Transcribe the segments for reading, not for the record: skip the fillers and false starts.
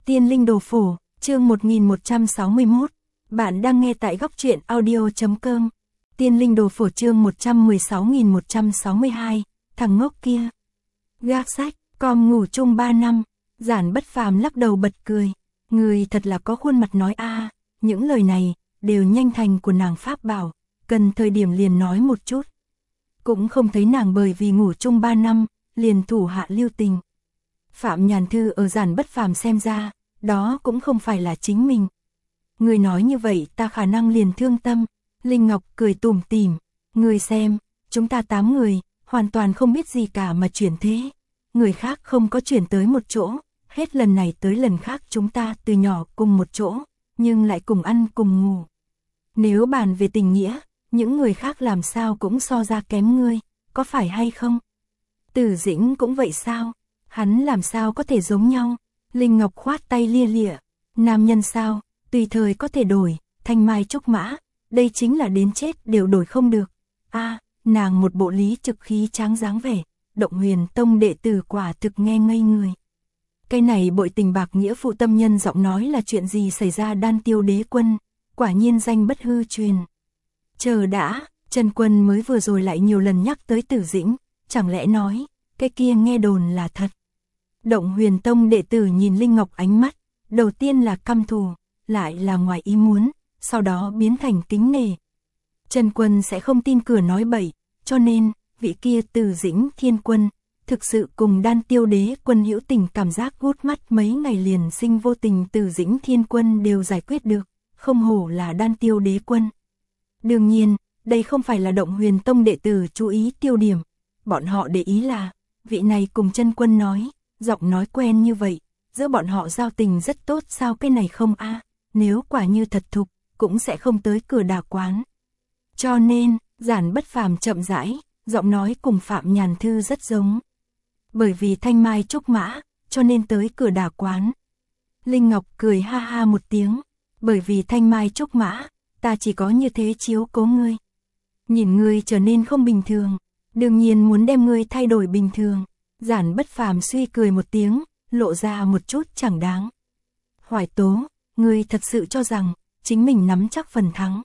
Tiên linh đồ phổ, chương 1161. Bạn đang nghe tại góc truyện audio.com. Tiên linh đồ phổ chương 116162. Thằng ngốc kia. Gác sách, com ngủ chung 3 năm. Giản Bất Phàm lắc đầu bật cười. Người thật là có khuôn mặt nói a. Những lời này đều nhanh thành của nàng pháp bảo, cần thời điểm liền nói một chút. Cũng không thấy nàng bởi vì ngủ chung 3 năm, liền thủ hạ lưu tình. Phạm Nhàn Thư ở Giản Bất Phàm xem ra, đó cũng không phải là chính mình. Người nói như vậy ta khả năng liền thương tâm. Linh Ngọc cười tủm tỉm. Người xem, chúng ta 8 người, hoàn toàn không biết gì cả mà chuyển thế. Người khác không có chuyển tới một chỗ, hết lần này tới lần khác chúng ta từ nhỏ cùng một chỗ, nhưng lại cùng ăn cùng ngủ. Nếu bàn về tình nghĩa, những người khác làm sao cũng so ra kém ngươi, có phải hay không? Tử Dĩnh cũng vậy sao? Hắn làm sao có thể giống nhau? Linh Ngọc khoát tay lia lịa. Nam nhân sao, tùy thời có thể đổi, thanh mai trúc mã, đây chính là đến chết đều đổi không được. Nàng một bộ lý trực khí tráng dáng vẻ, Động Huyền Tông đệ tử quả thực nghe ngây người. Cái này bội tình bạc nghĩa phụ tâm nhân giọng nói là chuyện gì xảy ra? Đan Tiêu Đế Quân, quả nhiên danh bất hư truyền. Chờ đã, Trần Quân mới vừa rồi lại nhiều lần nhắc tới Tử Dĩnh, chẳng lẽ nói, cái kia nghe đồn là thật. Động Huyền Tông đệ tử nhìn Linh Ngọc ánh mắt, đầu tiên là căm thù, lại là ngoài ý muốn, sau đó biến thành kính nể. Trần Quân sẽ không tin cửa nói bậy, cho nên, vị kia Tử Dĩnh Thiên Quân, thực sự cùng Đan Tiêu Đế Quân hữu tình cảm giác gút mắt mấy ngày liền sinh vô tình Tử Dĩnh Thiên Quân đều giải quyết được, không hổ là Đan Tiêu Đế Quân. Đương nhiên, đây không phải là Động Huyền Tông đệ tử chú ý tiêu điểm, bọn họ để ý là, vị này cùng Trần Quân nói, giọng nói quen như vậy, giữa bọn họ giao tình rất tốt sao? Cái này không nếu quả như thật thục, cũng sẽ không tới cửa đà quán. Cho nên, Giản Bất Phàm chậm rãi, giọng nói cùng Phạm Nhàn Thư rất giống. Bởi vì thanh mai trúc mã, cho nên tới cửa đà quán. Linh Ngọc cười ha ha một tiếng, bởi vì thanh mai trúc mã, ta chỉ có như thế chiếu cố ngươi. Nhìn ngươi trở nên không bình thường, đương nhiên muốn đem ngươi thay đổi bình thường. Giản Bất Phàm suy cười một tiếng, lộ ra một chút chẳng đáng. Hoài Tố, ngươi thật sự cho rằng, chính mình nắm chắc phần thắng.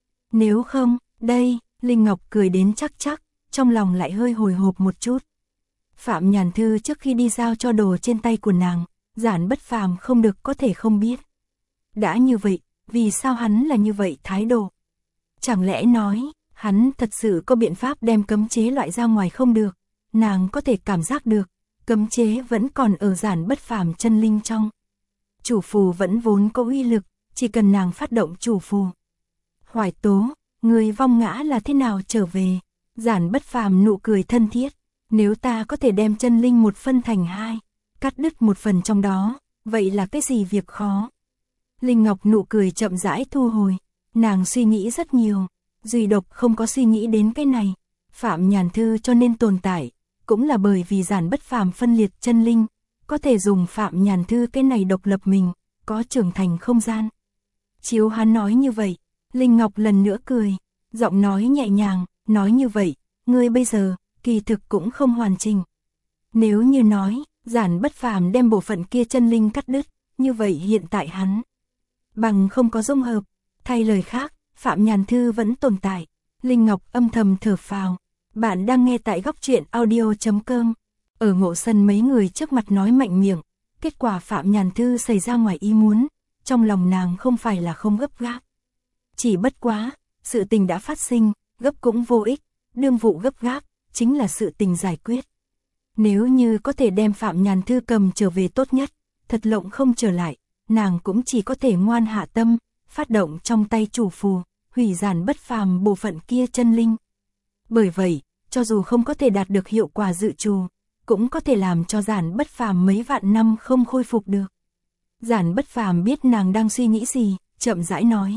Nếu không, đây, Linh Ngọc cười đến chắc chắc, trong lòng lại hơi hồi hộp một chút. Phạm Nhàn Thư trước khi đi giao cho đồ trên tay của nàng, Giản Bất Phàm không được có thể không biết. Đã như vậy, vì sao hắn là như vậy thái độ? Chẳng lẽ nói, hắn thật sự có biện pháp đem cấm chế loại ra ngoài không được? Nàng có thể cảm giác được, cấm chế vẫn còn ở Giản Bất Phàm chân linh trong. Chủ phù vẫn vốn có uy lực, chỉ cần nàng phát động chủ phù. Hoài Tố, người vong ngã là thế nào trở về? Giản Bất Phàm nụ cười thân thiết. Nếu ta có thể đem chân linh một phân thành hai, cắt đứt một phần trong đó, vậy là cái gì việc khó? Linh Ngọc nụ cười chậm rãi thu hồi. Nàng suy nghĩ rất nhiều, duy độc không có suy nghĩ đến cái này. Phạm Nhàn Thư cho nên tồn tại, cũng là bởi vì Giản Bất Phàm phân liệt chân linh, có thể dùng Phạm Nhàn Thư cái này độc lập mình, có trưởng thành không gian. Chiếu hắn nói như vậy, Linh Ngọc lần nữa cười, giọng nói nhẹ nhàng, nói như vậy, ngươi bây giờ, kỳ thực cũng không hoàn chỉnh. Nếu như nói, Giản Bất Phàm đem bộ phận kia chân linh cắt đứt, như vậy hiện tại hắn bằng không có dung hợp, thay lời khác, Phạm Nhàn Thư vẫn tồn tại. Linh Ngọc âm thầm thở phào. Bạn đang nghe tại góc truyện audio.com. Ở Ngộ Sân mấy người trước mặt nói mạnh miệng, kết quả Phạm Nhàn Thư xảy ra ngoài ý muốn, trong lòng nàng không phải là không gấp gáp. Chỉ bất quá, sự tình đã phát sinh, gấp cũng vô ích, đương vụ gấp gáp, chính là sự tình giải quyết. Nếu như có thể đem Phạm Nhàn Thư cầm trở về tốt nhất, thật lộng không trở lại, nàng cũng chỉ có thể ngoan hạ tâm, phát động trong tay chủ phù, hủy Giản Bất Phàm bộ phận kia chân linh. Bởi vậy, cho dù không có thể đạt được hiệu quả dự trù, cũng có thể làm cho Giản Bất Phàm mấy vạn năm không khôi phục được. Giản Bất Phàm biết nàng đang suy nghĩ gì, chậm rãi nói.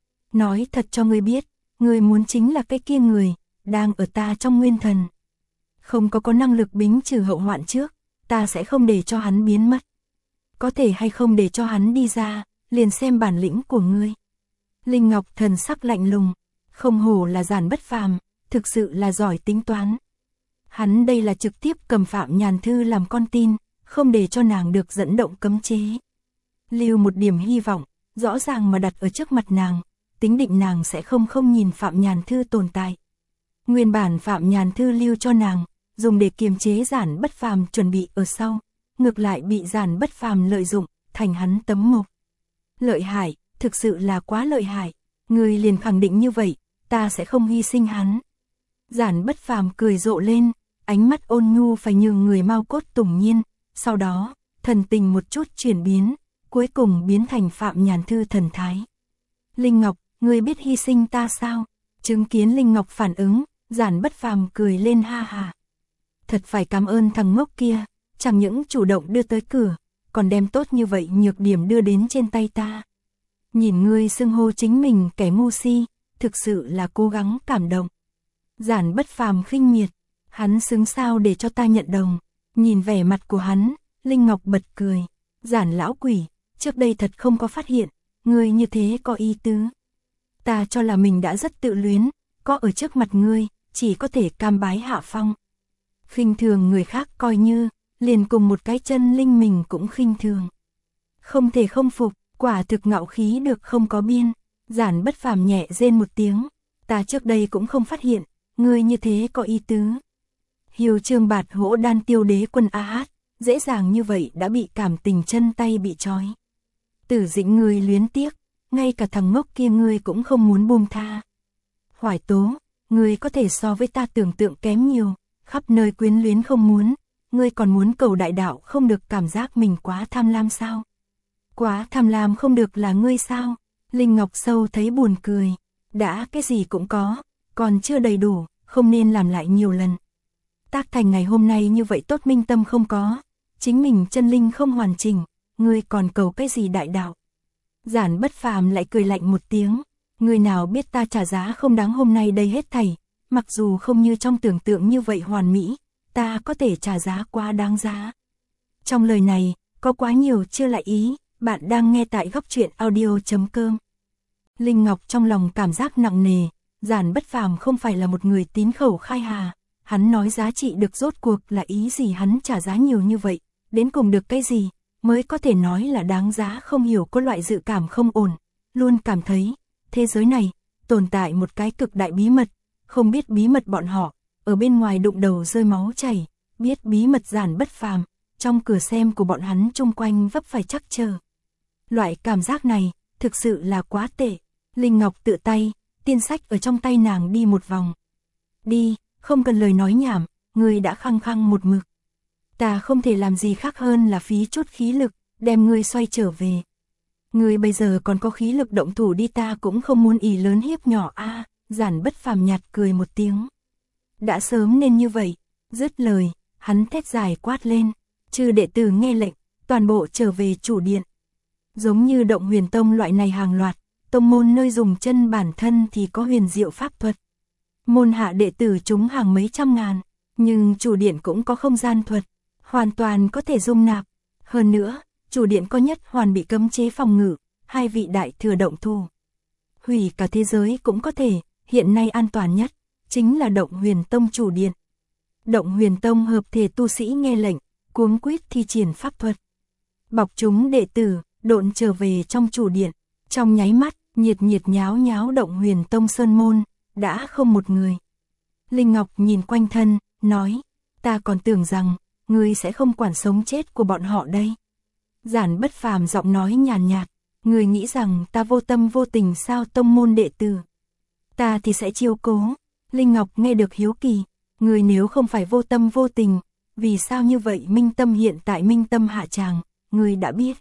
Nói thật cho ngươi biết, ngươi muốn chính là cái kia người, đang ở ta trong nguyên thần. Không có năng lực bính trừ hậu hoạn trước, ta sẽ không để cho hắn biến mất. Có thể hay không để cho hắn đi ra, liền xem bản lĩnh của ngươi. Linh Ngọc thần sắc lạnh lùng, không hổ là Giản Bất Phàm, thực sự là giỏi tính toán. Hắn đây là trực tiếp cầm Phạm Nhàn Thư làm con tin, không để cho nàng được dẫn động cấm chế. lưu một điểm hy vọng, rõ ràng mà đặt ở trước mặt nàng, tính định nàng sẽ không nhìn Phạm Nhàn Thư tồn tại. Nguyên bản Phạm Nhàn Thư lưu cho nàng, dùng để kiềm chế Giản Bất Phàm chuẩn bị ở sau, ngược lại bị Giản Bất Phàm lợi dụng, thành hắn tấm mộc. Lợi hại, thực sự là quá lợi hại, ngươi liền khẳng định như vậy, ta sẽ không hy sinh hắn. Giản Bất Phàm cười rộ lên, ánh mắt ôn nhu phải nhường người mau cốt tủng nhiên, sau đó, thần tình một chút chuyển biến, cuối cùng biến thành Phạm Nhàn Thư thần thái. Linh Ngọc, ngươi biết hy sinh ta sao? Chứng kiến Linh Ngọc phản ứng, Giản Bất Phàm cười lên ha ha. Thật phải cảm ơn thằng ngốc kia, chẳng những chủ động đưa tới cửa, còn đem tốt như vậy nhược điểm đưa đến trên tay ta. Nhìn ngươi xưng hô chính mình kẻ ngu si, thực sự là cố gắng cảm động. Giản Bất Phàm khinh miệt, hắn xứng sao để cho ta nhận đồng. Nhìn vẻ mặt của hắn, Linh Ngọc bật cười. Giản lão quỷ, trước đây thật không có phát hiện, ngươi như thế có ý tứ. Ta cho là mình đã rất tự luyến, có ở trước mặt ngươi, chỉ có thể cam bái hạ phong. Khinh thường người khác coi như, liền cùng một cái chân linh mình cũng khinh thường. Không thể không phục, quả thực ngạo khí được không có biên. Giản Bất Phàm nhẹ rên một tiếng, ta trước đây cũng không phát hiện, ngươi như thế có ý tứ. Hiêu Trương Bạt Hỗ Đan Tiêu Đế Quân A Hát, dễ dàng như vậy đã bị cảm tình chân tay bị trói. Tử Dĩnh ngươi luyến tiếc, ngay cả thằng ngốc kia ngươi cũng không muốn buông tha. Hoài Tố, ngươi có thể so với ta tưởng tượng kém nhiều, khắp nơi quyến luyến không muốn, ngươi còn muốn cầu đại đạo không được cảm giác mình quá tham lam sao? Quá tham lam không được là ngươi sao? Linh Ngọc sâu thấy buồn cười, đã cái gì cũng có, còn chưa đầy đủ, không nên làm lại nhiều lần. Tác thành ngày hôm nay như vậy tốt minh tâm không có, chính mình chân linh không hoàn chỉnh, ngươi còn cầu cái gì đại đạo? Giản Bất Phàm lại cười lạnh một tiếng, người nào biết ta trả giá không đáng hôm nay đây hết thảy, mặc dù không như trong tưởng tượng như vậy hoàn mỹ, ta có thể trả giá quá đáng giá. Trong lời này, có quá nhiều chưa lại ý, bạn đang nghe tại Góc Truyện Audio.com. Linh Ngọc trong lòng cảm giác nặng nề, Giản Bất Phàm không phải là một người tín khẩu khai hà, hắn nói giá trị được rốt cuộc là ý gì, hắn trả giá nhiều như vậy, đến cùng được cái gì, mới có thể nói là đáng giá. Không hiểu, có loại dự cảm không ổn, luôn cảm thấy, thế giới này, tồn tại một cái cực đại bí mật, không biết bí mật bọn họ, ở bên ngoài đụng đầu rơi máu chảy, biết bí mật Giản Bất Phàm, trong cửa xem của bọn hắn chung quanh vấp phải chắc chờ. Loại cảm giác này, thực sự là quá tệ. Linh Ngọc tự tay, tiên sách ở trong tay nàng đi một vòng. Đi, không cần lời nói nhảm, ngươi đã khăng khăng một mực. Ta không thể làm gì khác hơn là phí chút khí lực, đem ngươi xoay trở về. Ngươi bây giờ còn có khí lực động thủ đi, ta cũng không muốn ỷ lớn hiếp nhỏ a. Giản Bất Phàm nhạt cười một tiếng. Đã sớm nên như vậy. Dứt lời, hắn thét dài quát lên, chư đệ tử nghe lệnh, toàn bộ trở về chủ điện. Giống như Động Huyền Tông loại này hàng loạt, tông môn nơi dùng chân bản thân thì có huyền diệu pháp thuật. Môn hạ đệ tử chúng hàng mấy trăm ngàn, nhưng chủ điện cũng có không gian thuật, hoàn toàn có thể dung nạp. Hơn nữa, chủ điện có nhất hoàn bị cấm chế phòng ngự, hai vị đại thừa động thủ. Hủy cả thế giới cũng có thể, hiện nay an toàn nhất, chính là Động Huyền Tông chủ điện. Động Huyền Tông hợp thể tu sĩ nghe lệnh, cuống quýt thi triển pháp thuật. Bọc chúng đệ tử, độn trở về trong chủ điện, trong nháy mắt, nhiệt nháo nháo Động Huyền Tông sơn môn, đã không một người. Linh Ngọc nhìn quanh thân, nói, ta còn tưởng rằng, ngươi sẽ không quản sống chết của bọn họ đây. Giản Bất Phàm giọng nói nhàn nhạt, ngươi nghĩ rằng ta vô tâm vô tình sao? Tông môn đệ tử, ta thì sẽ chiếu cố. Linh Ngọc nghe được hiếu kỳ, ngươi nếu không phải vô tâm vô tình, vì sao như vậy? Minh Tâm hiện tại Minh Tâm hạ tràng, ngươi đã biết.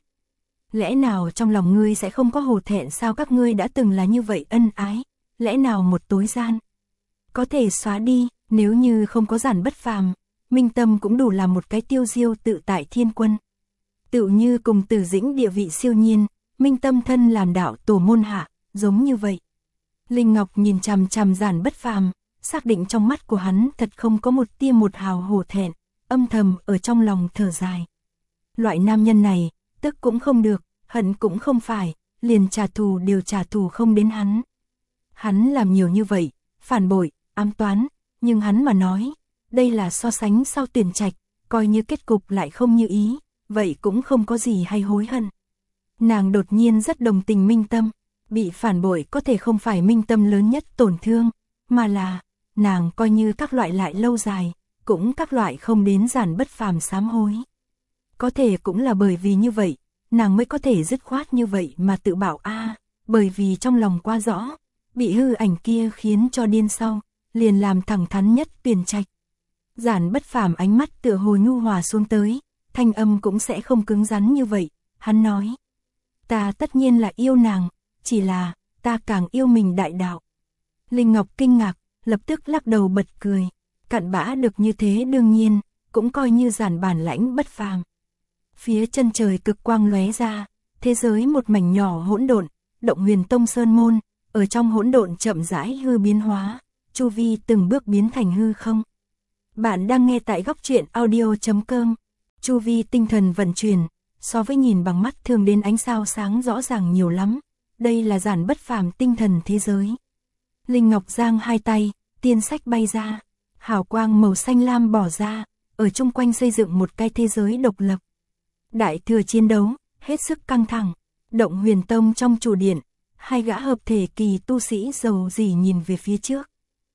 Lẽ nào trong lòng ngươi sẽ không có hổ thẹn sao? Các ngươi đã từng là như vậy ân ái, lẽ nào một tối gian có thể xóa đi? Nếu như không có Giản Bất Phàm, Minh Tâm cũng đủ là một cái tiêu diêu tự tại thiên quân. Tựu như cùng Tử Dĩnh địa vị siêu nhiên, Minh Tâm thân làm đạo tổ môn hạ, giống như vậy. Linh Ngọc nhìn chằm chằm Giản Bất Phàm, xác định trong mắt của hắn thật không có một tia một hào hổ thẹn, âm thầm ở trong lòng thở dài. Loại nam nhân này, tức cũng không được, hận cũng không phải, liền trả thù đều trả thù không đến hắn. Hắn làm nhiều như vậy, phản bội, ám toán, nhưng hắn mà nói, đây là so sánh sau tuyển trạch, coi như kết cục lại không như ý, vậy cũng không có gì hay hối hận. Nàng đột nhiên rất đồng tình Minh Tâm, bị phản bội có thể không phải Minh Tâm lớn nhất tổn thương, mà là nàng coi như các loại lại lâu dài, cũng các loại không đến Giản Bất Phàm sám hối. Có thể cũng là bởi vì như vậy, nàng mới có thể dứt khoát như vậy mà tự bảo bởi vì trong lòng quá rõ, bị hư ảnh kia khiến cho điên sau, liền làm thẳng thắn nhất tuyển trạch. Giản Bất Phàm ánh mắt tựa hồ nhu hòa xuống tới, thanh âm cũng sẽ không cứng rắn như vậy, hắn nói. Ta tất nhiên là yêu nàng, chỉ là, ta càng yêu mình đại đạo. Linh Ngọc kinh ngạc, lập tức lắc đầu bật cười, cặn bã được như thế đương nhiên, cũng coi như Giản bản lãnh bất phàm. Phía chân trời cực quang lóe ra, thế giới một mảnh nhỏ hỗn độn, Động Huyền Tông sơn môn, ở trong hỗn độn chậm rãi hư biến hóa, chu vi từng bước biến thành hư không. Bạn đang nghe tại góc truyện audio.com. Chu vi tinh thần vận chuyển, so với nhìn bằng mắt thường đến ánh sao sáng rõ ràng nhiều lắm. Đây là Giản Bất Phàm tinh thần thế giới. Linh Ngọc giang hai tay, tiên sách bay ra, hào quang màu xanh lam bỏ ra, ở chung quanh xây dựng một cái thế giới độc lập. Đại thừa chiến đấu, hết sức căng thẳng. Động Huyền Tông trong chủ điện, hai gã hợp thể kỳ tu sĩ giàu gì nhìn về phía trước.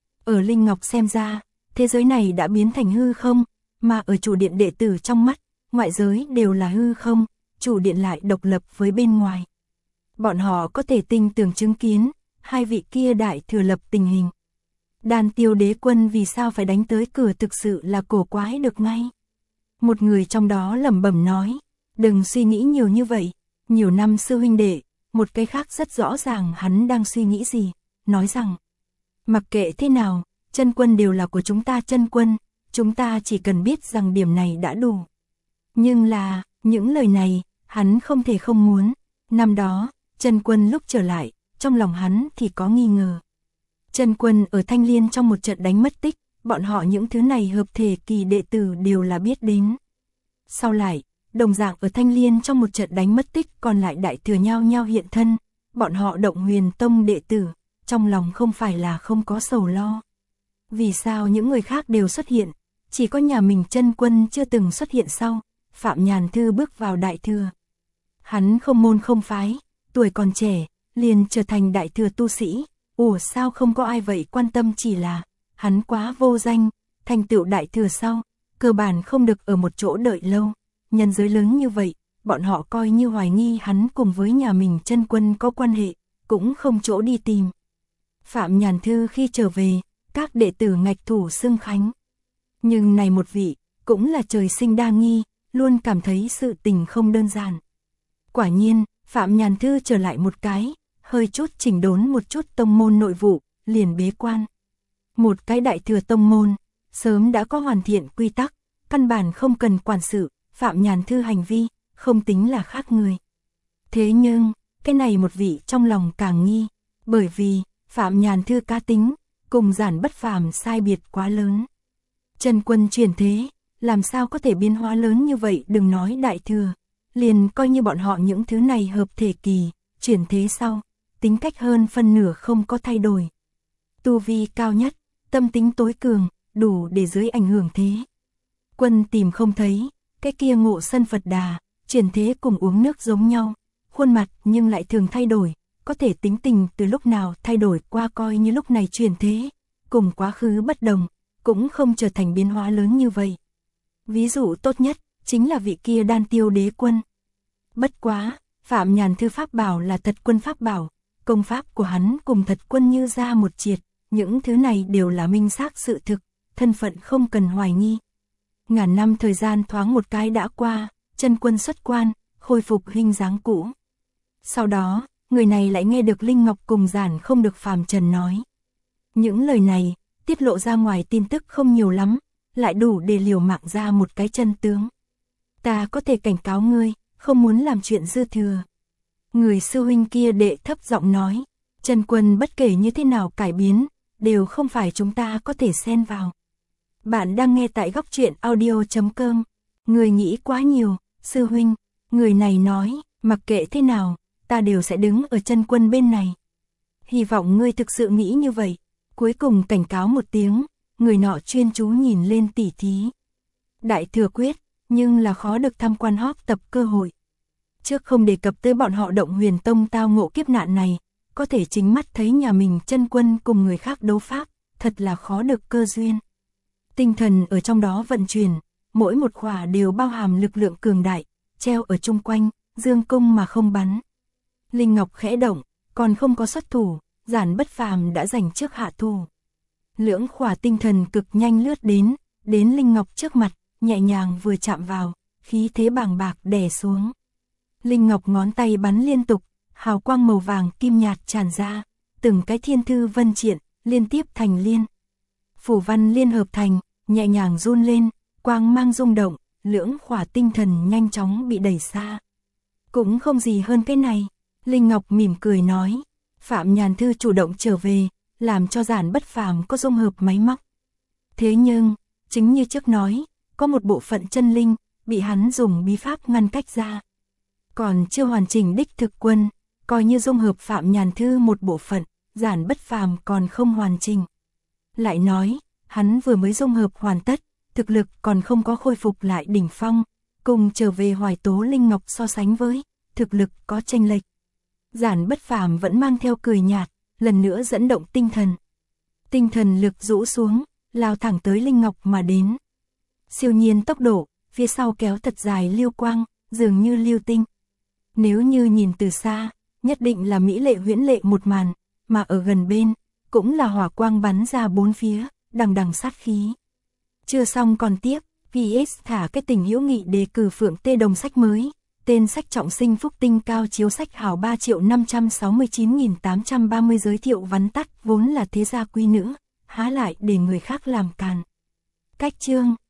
Ở Linh Ngọc xem ra, thế giới này đã biến thành hư không, mà ở chủ điện đệ tử trong mắt, ngoại giới đều là hư không, chủ điện lại độc lập với bên ngoài. Bọn họ có thể tinh tường chứng kiến, hai vị kia đại thừa lập tình hình. Đan Tiêu Đế Quân vì sao phải đánh tới cửa thực sự là cổ quái được ngay. Một người trong đó lẩm bẩm nói, đừng suy nghĩ nhiều như vậy, nhiều năm sư huynh đệ, một cái khác rất rõ ràng hắn đang suy nghĩ gì, nói rằng, mặc kệ thế nào, chân quân đều là của chúng ta chân quân, chúng ta chỉ cần biết rằng điểm này đã đủ. Nhưng là, những lời này, hắn không thể không muốn, năm đó, chân quân lúc trở lại, trong lòng hắn thì có nghi ngờ. Chân quân ở Thanh Liên trong một trận đánh mất tích, bọn họ những thứ này hợp thể kỳ đệ tử đều là biết đến. Sau lại, đồng dạng ở Thanh Liên trong một trận đánh mất tích còn lại đại thừa nhau nhau hiện thân, bọn họ Động Huyền Tông đệ tử, trong lòng không phải là không có sầu lo. Vì sao những người khác đều xuất hiện, chỉ có nhà mình chân quân chưa từng xuất hiện sau, Phạm Nhàn Thư bước vào đại thừa. Hắn không môn không phái, tuổi còn trẻ, liền trở thành đại thừa tu sĩ, sao không có ai vậy quan tâm chỉ là, hắn quá vô danh, thành tựu đại thừa sau, cơ bản không được ở một chỗ đợi lâu, nhân giới lớn như vậy, bọn họ coi như hoài nghi hắn cùng với nhà mình chân quân có quan hệ, cũng không chỗ đi tìm. Phạm Nhàn Thư khi trở về, các đệ tử ngạch thủ xưng khánh. Nhưng này một vị, cũng là trời sinh đa nghi, luôn cảm thấy sự tình không đơn giản. Quả nhiên, Phạm Nhàn Thư trở lại một cái, hơi chút chỉnh đốn một chút tông môn nội vụ, liền bế quan. Một cái đại thừa tông môn, sớm đã có hoàn thiện quy tắc, căn bản không cần quản sự, Phạm Nhàn Thư hành vi, không tính là khác người. Thế nhưng, cái này một vị trong lòng càng nghi, bởi vì, Phạm Nhàn Thư cá tính, cùng Giản Bất Phàm sai biệt quá lớn. Chân quân chuyển thế, làm sao có thể biến hóa lớn như vậy, đừng nói đại thừa, liền coi như bọn họ những thứ này hợp thể kỳ, chuyển thế sau, tính cách hơn phân nửa không có thay đổi. Tu vi cao nhất, tâm tính tối cường, đủ để dưới ảnh hưởng thế. Quân tìm không thấy, cái kia Ngộ Sân Phật Đà, chuyển thế cùng uống nước giống nhau, khuôn mặt nhưng lại thường thay đổi, có thể tính tình từ lúc nào thay đổi qua coi như lúc này chuyển thế, cùng quá khứ bất đồng, cũng không trở thành biến hóa lớn như vậy. Ví dụ tốt nhất, chính là vị kia Đan Tiêu Đế Quân. Bất quá, Phạm Nhàn Thư pháp bảo là thật quân pháp bảo, công pháp của hắn cùng thật quân như ra một triệt, những thứ này đều là minh xác sự thực, thân phận không cần hoài nghi. Ngàn năm thời gian thoáng một cái đã qua, chân quân xuất quan, khôi phục hình dáng cũ. Sau đó, người này lại nghe được Linh Ngọc cùng Giản không được phàm trần nói. Những lời này, tiết lộ ra ngoài tin tức không nhiều lắm, lại đủ để liều mạng ra một cái chân tướng. Ta có thể cảnh cáo ngươi, không muốn làm chuyện dư thừa. Người sư huynh kia đệ thấp giọng nói, chân quân bất kể như thế nào cải biến, đều không phải chúng ta có thể xen vào. Bạn đang nghe tại góc truyện audio.com. Người nghĩ quá nhiều, sư huynh, người này nói, mặc kệ thế nào, ta đều sẽ đứng ở chân quân bên này. Hy vọng ngươi thực sự nghĩ như vậy. Cuối cùng cảnh cáo một tiếng, người nọ chuyên chú nhìn lên tỉ thí. Đại thừa quyết, nhưng là khó được tham quan học tập cơ hội. Trước không đề cập tới bọn họ Động Huyền Tông tao ngộ kiếp nạn này, có thể chính mắt thấy nhà mình chân quân cùng người khác đấu pháp, thật là khó được cơ duyên. Tinh thần ở trong đó vận chuyển, mỗi một khỏa đều bao hàm lực lượng cường đại, treo ở chung quanh, dương cung mà không bắn. Linh Ngọc khẽ động, còn không có xuất thủ, Giản Bất Phàm đã giành trước hạ thủ. Lưỡng khỏa tinh thần cực nhanh lướt đến Linh Ngọc trước mặt, nhẹ nhàng vừa chạm vào, khí thế bàng bạc đè xuống. Linh Ngọc ngón tay bắn liên tục, hào quang màu vàng kim nhạt tràn ra, từng cái thiên thư vân triện, liên tiếp thành liên. Phủ văn liên hợp thành, nhẹ nhàng run lên, quang mang rung động, lưỡng khỏa tinh thần nhanh chóng bị đẩy xa. Cũng không gì hơn cái này, Linh Ngọc mỉm cười nói. Phạm Nhàn Thư chủ động trở về, làm cho Giản Bất Phàm có dung hợp máy móc. Thế nhưng, chính như trước nói, có một bộ phận chân linh, bị hắn dùng bí pháp ngăn cách ra. Còn chưa hoàn chỉnh đích thực quân, coi như dung hợp Phạm Nhàn Thư một bộ phận, Giản Bất Phàm còn không hoàn chỉnh. Lại nói, hắn vừa mới dung hợp hoàn tất, thực lực còn không có khôi phục lại đỉnh phong, cùng trở về Hoài Tố Linh Ngọc so sánh với, thực lực có chênh lệch. Giản Bất Phàm vẫn mang theo cười nhạt, lần nữa dẫn động tinh thần. Tinh thần lực rũ xuống, lao thẳng tới Linh Ngọc mà đến. Siêu nhiên tốc độ, phía sau kéo thật dài lưu quang, dường như lưu tinh. Nếu như nhìn từ xa, nhất định là mỹ lệ huyễn lệ một màn, mà ở gần bên, cũng là hỏa quang bắn ra bốn phía, đằng đằng sát khí. Chưa xong còn tiếp, PS thả cái tình hữu nghị đề cử Phượng Tê Đồng sách mới. Tên sách trọng sinh phúc tinh cao chiếu sách hào 3.569.830 giới thiệu vắn tắt vốn là thế gia quý nữ, há lại để người khác làm càn. Cách chương